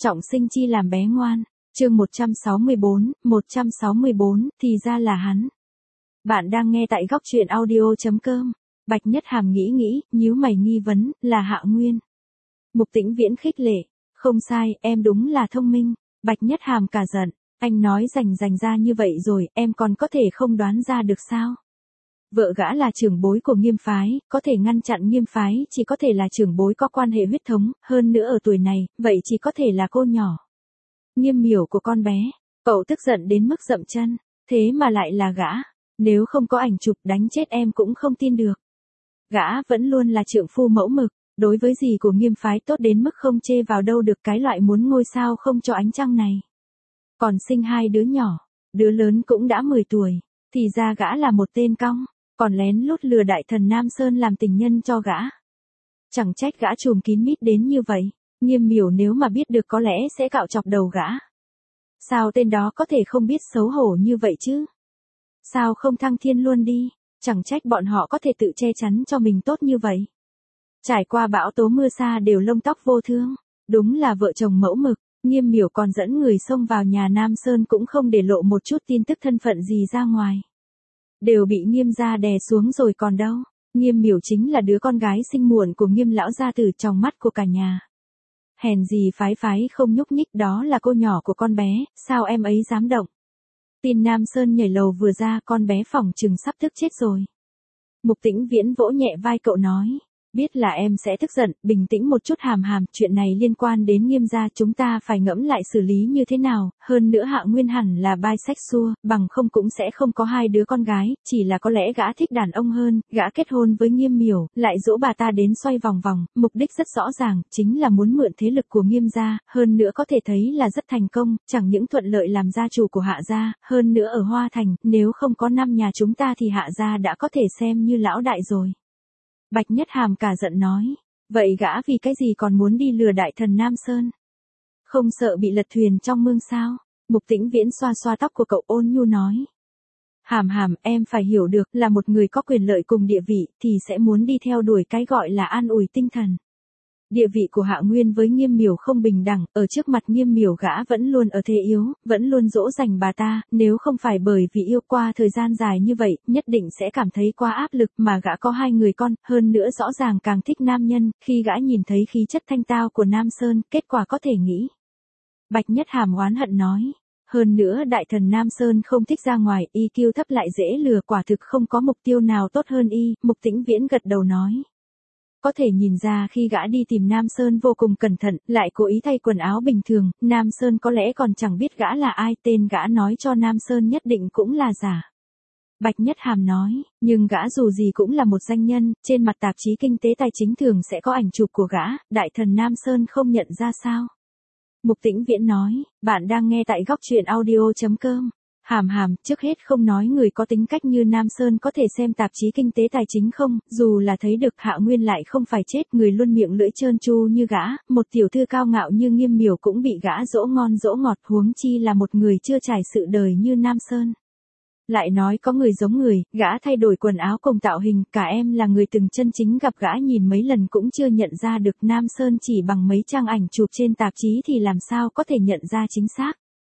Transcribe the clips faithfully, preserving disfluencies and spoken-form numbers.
trọng sinh chi làm bé ngoan. Chương một trăm sáu mươi bốn, một trăm sáu mươi bốn, thì ra là hắn. Bạn đang nghe tại góc truyện audio chấm com. Bạch Nhất Hàm nghĩ nghĩ, nhíu mày nghi vấn, là Hạ Nguyên. Mục Tĩnh Viễn khích lệ, không sai, em đúng là thông minh. Bạch Nhất Hàm cả giận, anh nói rành rành ra như vậy rồi, em còn có thể không đoán ra được sao? Vợ gã là trưởng bối của Nghiêm phái, có thể ngăn chặn Nghiêm phái, chỉ có thể là trưởng bối có quan hệ huyết thống, hơn nữa ở tuổi này, vậy chỉ có thể là cô nhỏ. Nghiêm miểu của con bé, cậu tức giận đến mức dậm chân, thế mà lại là gã, nếu không có ảnh chụp đánh chết em cũng không tin được. Gã vẫn luôn là trượng phu mẫu mực, đối với gì của Nghiêm phái tốt đến mức không chê vào đâu được cái loại muốn ngôi sao không cho ánh trăng này. Còn sinh hai đứa nhỏ, đứa lớn cũng đã mười tuổi, thì ra gã là một tên cong, còn lén lút lừa đại thần Nam Sơn làm tình nhân cho gã. Chẳng trách gã trùm kín mít đến như vậy, Nghiêm miểu nếu mà biết được có lẽ sẽ cạo chọc đầu gã. Sao tên đó có thể không biết xấu hổ như vậy chứ? Sao không thăng thiên luôn đi, chẳng trách bọn họ có thể tự che chắn cho mình tốt như vậy. Trải qua bão tố mưa sa đều lông tóc vô thương, đúng là vợ chồng mẫu mực. Nghiêm miểu còn dẫn người xông vào nhà Nam Sơn cũng không để lộ một chút tin tức thân phận gì ra ngoài. Đều bị Nghiêm gia đè xuống rồi còn đâu. Nghiêm miểu chính là đứa con gái sinh muộn của Nghiêm lão gia tử trong mắt của cả nhà. Hèn gì phái phái không nhúc nhích, đó là cô nhỏ của con bé, sao em ấy dám động. Tin Nam Sơn nhảy lầu vừa ra, con bé phỏng chừng sắp tức chết rồi. Mục Tĩnh Viễn vỗ nhẹ vai cậu nói. Biết là em sẽ tức giận, bình tĩnh một chút Hàm Hàm, chuyện này liên quan đến Nghiêm gia, chúng ta phải ngẫm lại xử lý như thế nào, hơn nữa Hạ Nguyên hẳn là bisexual, bằng không cũng sẽ không có hai đứa con gái, chỉ là có lẽ gã thích đàn ông hơn, gã kết hôn với Nghiêm miểu, lại dỗ bà ta đến xoay vòng vòng, mục đích rất rõ ràng, chính là muốn mượn thế lực của Nghiêm gia, hơn nữa có thể thấy là rất thành công, chẳng những thuận lợi làm gia chủ của Hạ gia, hơn nữa ở Hoa Thành, nếu không có năm nhà chúng ta thì Hạ gia đã có thể xem như lão đại rồi. Bạch Nhất Hàm cả giận nói, vậy gã vì cái gì còn muốn đi lừa đại thần Nam Sơn? Không sợ bị lật thuyền trong mương sao? Mục Tĩnh Viễn xoa xoa tóc của cậu ôn nhu nói. Hàm Hàm, em phải hiểu được là một người có quyền lợi cùng địa vị thì sẽ muốn đi theo đuổi cái gọi là an ủi tinh thần. Địa vị của Hạ Nguyên với Nghiêm miểu không bình đẳng, ở trước mặt Nghiêm miểu gã vẫn luôn ở thế yếu, vẫn luôn dỗ dành bà ta, nếu không phải bởi vì yêu qua thời gian dài như vậy, nhất định sẽ cảm thấy quá áp lực, mà gã có hai người con, hơn nữa rõ ràng càng thích nam nhân, khi gã nhìn thấy khí chất thanh tao của Nam Sơn, kết quả có thể nghĩ. Bạch Nhất Hàm oán hận nói. Hơn nữa đại thần Nam Sơn không thích ra ngoài, i kiu thấp lại dễ lừa, quả thực không có mục tiêu nào tốt hơn y, Mục Tĩnh Viễn gật đầu nói. Có thể nhìn ra khi gã đi tìm Nam Sơn vô cùng cẩn thận, lại cố ý thay quần áo bình thường, Nam Sơn có lẽ còn chẳng biết gã là ai, tên gã nói cho Nam Sơn nhất định cũng là giả. Bạch Nhất Hàm nói, nhưng gã dù gì cũng là một danh nhân, trên mặt tạp chí kinh tế tài chính thường sẽ có ảnh chụp của gã, đại thần Nam Sơn không nhận ra sao? Mục Tĩnh Viễn nói, bạn đang nghe tại góc truyện audio chấm com. Hàm Hàm, trước hết không nói người có tính cách như Nam Sơn có thể xem tạp chí kinh tế tài chính không, dù là thấy được Hạ Nguyên lại không phải chết, người luôn miệng lưỡi trơn tru như gã, một tiểu thư cao ngạo như Nghiêm miểu cũng bị gã dỗ ngon dỗ ngọt, huống chi là một người chưa trải sự đời như Nam Sơn. Lại nói có người giống người, gã thay đổi quần áo cùng tạo hình, cả em là người từng chân chính gặp gã nhìn mấy lần cũng chưa nhận ra được Nam Sơn chỉ bằng mấy trang ảnh chụp trên tạp chí thì làm sao có thể nhận ra chính xác.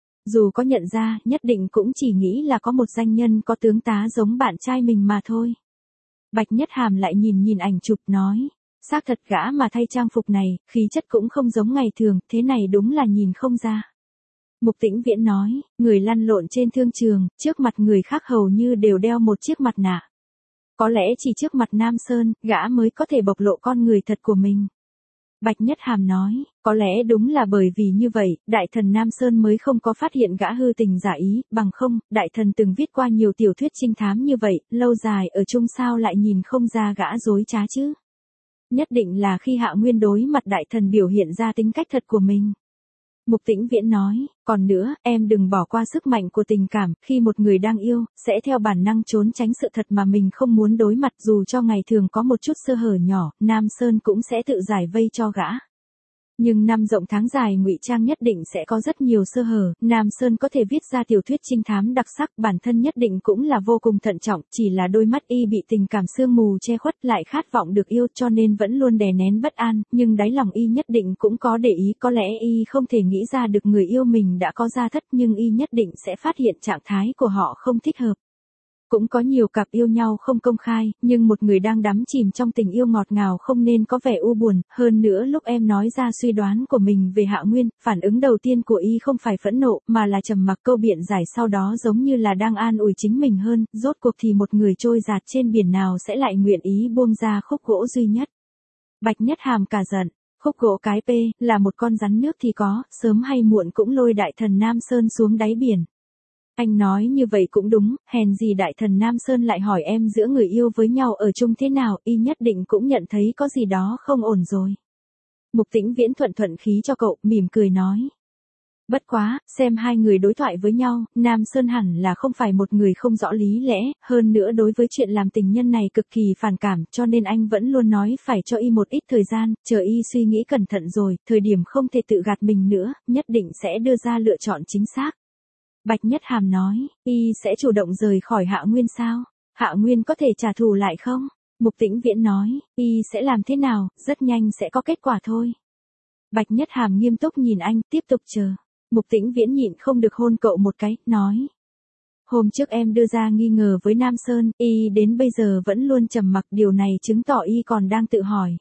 Dù có nhận ra, nhất định cũng chỉ nghĩ là có một danh nhân có tướng tá giống bạn trai mình mà thôi. Bạch Nhất Hàm lại nhìn nhìn ảnh chụp nói, xác thật gã mà thay trang phục này, khí chất cũng không giống ngày thường, thế này đúng là nhìn không ra. Mục Tĩnh Viễn nói, người lăn lộn trên thương trường, trước mặt người khác hầu như đều đeo một chiếc mặt nạ. Có lẽ chỉ trước mặt Nam Sơn, gã mới có thể bộc lộ con người thật của mình. Bạch Nhất Hàm nói, có lẽ đúng là bởi vì như vậy, đại thần Nam Sơn mới không có phát hiện gã hư tình giả ý, bằng không, đại thần từng viết qua nhiều tiểu thuyết trinh thám như vậy, lâu dài ở chung sao lại nhìn không ra gã dối trá chứ. Nhất định là khi Hạ Nguyên đối mặt đại thần biểu hiện ra tính cách thật của mình. Mục Tĩnh Viễn nói, còn nữa, em đừng bỏ qua sức mạnh của tình cảm, khi một người đang yêu, sẽ theo bản năng trốn tránh sự thật mà mình không muốn đối mặt, dù cho ngày thường có một chút sơ hở nhỏ, Nam Sơn cũng sẽ tự giải vây cho gã. Nhưng năm rộng tháng dài ngụy trang nhất định sẽ có rất nhiều sơ hở, Nam Sơn có thể viết ra tiểu thuyết trinh thám đặc sắc, bản thân nhất định cũng là vô cùng thận trọng, chỉ là đôi mắt y bị tình cảm sương mù che khuất, lại khát vọng được yêu cho nên vẫn luôn đè nén bất an, nhưng đáy lòng y nhất định cũng có để ý, có lẽ y không thể nghĩ ra được người yêu mình đã có gia thất nhưng y nhất định sẽ phát hiện trạng thái của họ không thích hợp. Cũng có nhiều cặp yêu nhau không công khai, nhưng một người đang đắm chìm trong tình yêu ngọt ngào không nên có vẻ u buồn, hơn nữa lúc em nói ra suy đoán của mình về Hạ Nguyên, phản ứng đầu tiên của y không phải phẫn nộ, mà là trầm mặc, câu biện giải sau đó giống như là đang an ủi chính mình hơn, rốt cuộc thì một người trôi dạt trên biển nào sẽ lại nguyện ý buông ra khúc gỗ duy nhất. Bạch Nhất Hàm cả giận, khúc gỗ cái P, là một con rắn nước thì có, sớm hay muộn cũng lôi đại thần Nam Sơn xuống đáy biển. Anh nói như vậy cũng đúng, hèn gì đại thần Nam Sơn lại hỏi em giữa người yêu với nhau ở chung thế nào, y nhất định cũng nhận thấy có gì đó không ổn rồi. Mục Tĩnh Viễn thuận thuận khí cho cậu, mỉm cười nói. Bất quá, xem hai người đối thoại với nhau, Nam Sơn hẳn là không phải một người không rõ lý lẽ, hơn nữa đối với chuyện làm tình nhân này cực kỳ phản cảm, cho nên anh vẫn luôn nói phải cho y một ít thời gian, chờ y suy nghĩ cẩn thận rồi, thời điểm không thể tự gạt mình nữa, nhất định sẽ đưa ra lựa chọn chính xác. Bạch Nhất Hàm nói, y sẽ chủ động rời khỏi Hạ Nguyên sao? Hạ Nguyên có thể trả thù lại không? Mục Tĩnh Viễn nói, y sẽ làm thế nào, rất nhanh sẽ có kết quả thôi. Bạch Nhất Hàm nghiêm túc nhìn anh, tiếp tục chờ. Mục Tĩnh Viễn nhịn không được hôn cậu một cái, nói. Hôm trước em đưa ra nghi ngờ với Nam Sơn, y đến bây giờ vẫn luôn trầm mặc, điều này chứng tỏ y còn đang tự hỏi.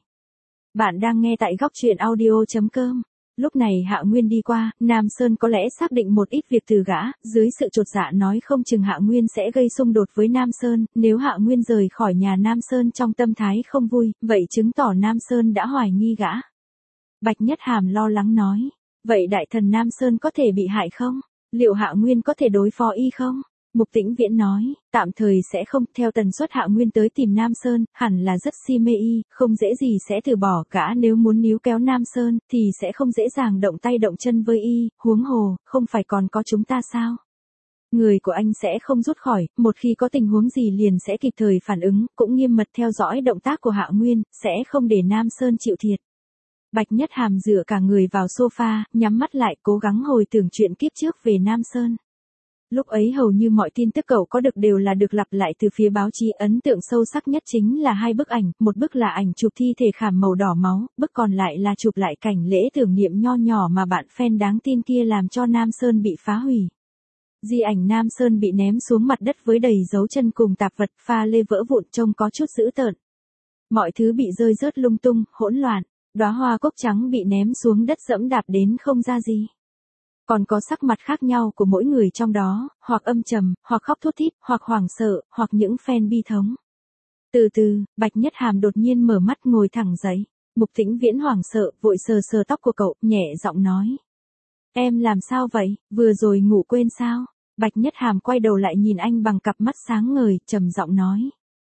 Bạn đang nghe tại góc truyện audio chấm com. Lúc này Hạ Nguyên đi qua, Nam Sơn có lẽ xác định một ít việc từ gã, dưới sự chột dạ nói không chừng Hạ Nguyên sẽ gây xung đột với Nam Sơn, nếu Hạ Nguyên rời khỏi nhà Nam Sơn trong tâm thái không vui, vậy chứng tỏ Nam Sơn đã hoài nghi gã. Bạch Nhất Hàm lo lắng nói, vậy đại thần Nam Sơn có thể bị hại không? Liệu Hạ Nguyên có thể đối phó y không? Mục Tĩnh Viễn nói, tạm thời sẽ không, theo tần suất Hạ Nguyên tới tìm Nam Sơn, hẳn là rất si mê y, không dễ gì sẽ từ bỏ, gã nếu muốn níu kéo Nam Sơn, thì sẽ không dễ dàng động tay động chân với y, huống hồ, không phải còn có chúng ta sao? Người của anh sẽ không rút khỏi, một khi có tình huống gì liền sẽ kịp thời phản ứng, cũng nghiêm mật theo dõi động tác của Hạ Nguyên, sẽ không để Nam Sơn chịu thiệt. Bạch Nhất Hàm dựa cả người vào sofa, nhắm mắt lại, cố gắng hồi tưởng chuyện kiếp trước về Nam Sơn. Lúc ấy hầu như mọi tin tức cậu có được đều là được lặp lại từ phía báo chí, ấn tượng sâu sắc nhất chính là hai bức ảnh, một bức là ảnh chụp thi thể khảm màu đỏ máu, bức còn lại là chụp lại cảnh lễ tưởng niệm nho nhỏ mà bạn fan đáng tin kia làm cho Nam Sơn bị phá hủy. Di ảnh Nam Sơn bị ném xuống mặt đất với đầy dấu chân cùng tạp vật, pha lê vỡ vụn trông có chút dữ tợn. Mọi thứ bị rơi rớt lung tung, hỗn loạn, đóa hoa cúc trắng bị ném xuống đất dẫm đạp đến không ra gì. Còn có sắc mặt khác nhau của mỗi người trong đó, hoặc âm trầm, hoặc khóc thút thít, hoặc hoảng sợ, hoặc những fan bi thống. Từ từ, Bạch Nhất Hàm đột nhiên mở mắt ngồi thẳng dậy. Mục Tĩnh Viễn hoảng sợ, vội sờ sờ tóc của cậu, nhẹ giọng nói. Em làm sao vậy, vừa rồi ngủ quên sao? Bạch Nhất Hàm quay đầu lại nhìn anh bằng cặp mắt sáng ngời, trầm giọng nói.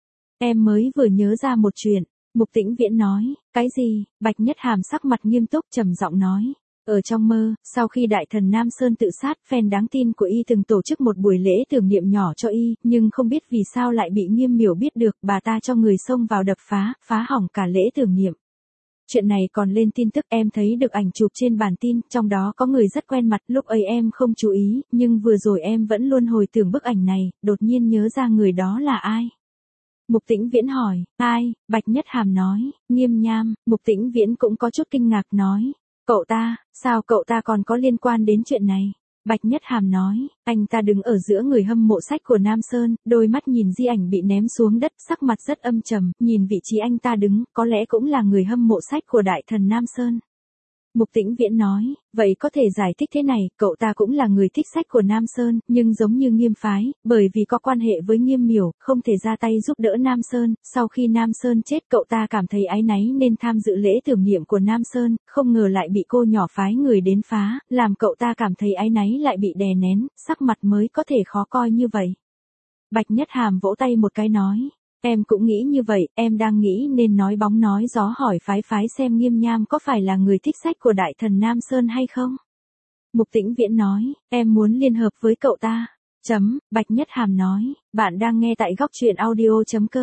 Em mới vừa nhớ ra một chuyện. Mục Tĩnh Viễn nói, cái gì? Bạch Nhất Hàm sắc mặt nghiêm túc trầm giọng nói. Ở trong mơ, sau khi đại thần Nam Sơn tự sát, fan đáng tin của y từng tổ chức một buổi lễ tưởng niệm nhỏ cho y, nhưng không biết vì sao lại bị Nghiêm Miểu biết được, bà ta cho người xông vào đập phá, phá hỏng cả lễ tưởng niệm. Chuyện này còn lên tin tức, em thấy được ảnh chụp trên bản tin, trong đó có người rất quen mặt, lúc ấy em không chú ý, nhưng vừa rồi em vẫn luôn hồi tưởng bức ảnh này, đột nhiên nhớ ra người đó là ai. Mục Tĩnh Viễn hỏi, ai? Bạch Nhất Hàm nói, Nghiêm Nham. Mục Tĩnh Viễn cũng có chút kinh ngạc nói, cậu ta, sao cậu ta còn có liên quan đến chuyện này? Bạch Nhất Hàm nói, anh ta đứng ở giữa người hâm mộ sách của Nam Sơn, đôi mắt nhìn di ảnh bị ném xuống đất, sắc mặt rất âm trầm, nhìn vị trí anh ta đứng, có lẽ cũng là người hâm mộ sách của đại thần Nam Sơn. Mục Tĩnh Viễn nói, vậy có thể giải thích thế này, cậu ta cũng là người thích sách của Nam Sơn, nhưng giống như Nghiêm phái, bởi vì có quan hệ với Nghiêm Miểu, không thể ra tay giúp đỡ Nam Sơn, sau khi Nam Sơn chết cậu ta cảm thấy áy náy nên tham dự lễ tưởng niệm của Nam Sơn, không ngờ lại bị cô nhỏ phái người đến phá, làm cậu ta cảm thấy áy náy lại bị đè nén, sắc mặt mới có thể khó coi như vậy. Bạch Nhất Hàm vỗ tay một cái nói. Em cũng nghĩ như vậy, em đang nghĩ nên nói bóng nói gió hỏi phái phái xem Nghiêm Nham có phải là người thích sách của đại thần Nam Sơn hay không. Mục Tĩnh Viễn nói, em muốn liên hợp với cậu ta. Chấm, Bạch Nhất Hàm nói, bạn đang nghe tại góc truyện audio chấm com.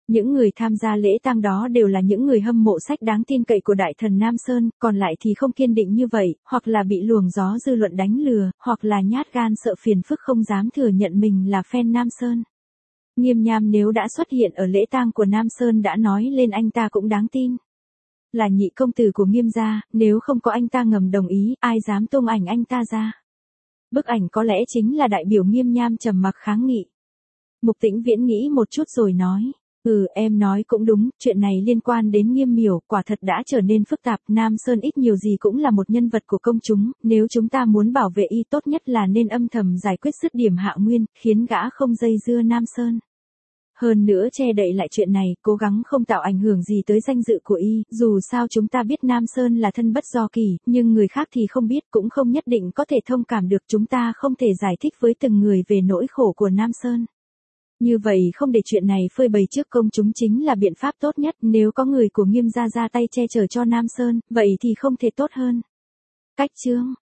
Những người tham gia lễ tang đó đều là những người hâm mộ sách đáng tin cậy của đại thần Nam Sơn, còn lại thì không kiên định như vậy, hoặc là bị luồng gió dư luận đánh lừa, hoặc là nhát gan sợ phiền phức không dám thừa nhận mình là fan Nam Sơn. Nghiêm Nham nếu đã xuất hiện ở lễ tang của Nam Sơn đã nói lên anh ta cũng đáng tin. Là nhị công tử của Nghiêm gia, nếu không có anh ta ngầm đồng ý, ai dám tung ảnh anh ta ra. Bức ảnh có lẽ chính là đại biểu Nghiêm Nham trầm mặc kháng nghị. Mục Tĩnh Viễn nghĩ một chút rồi nói. Ừ, em nói cũng đúng, chuyện này liên quan đến Nghiêm Miểu, quả thật đã trở nên phức tạp, Nam Sơn ít nhiều gì cũng là một nhân vật của công chúng, nếu chúng ta muốn bảo vệ y tốt nhất là nên âm thầm giải quyết dứt điểm Hạ Nguyên, khiến gã không dây dưa Nam Sơn. Hơn nữa che đậy lại chuyện này, cố gắng không tạo ảnh hưởng gì tới danh dự của y, dù sao chúng ta biết Nam Sơn là thân bất do kỳ, nhưng người khác thì không biết cũng không nhất định có thể thông cảm được, chúng ta không thể giải thích với từng người về nỗi khổ của Nam Sơn. Như vậy không để chuyện này phơi bày trước công chúng chính là biện pháp tốt nhất, nếu có người của Nghiêm gia ra tay che chở cho Nam Sơn, vậy thì không thể tốt hơn. Cách chương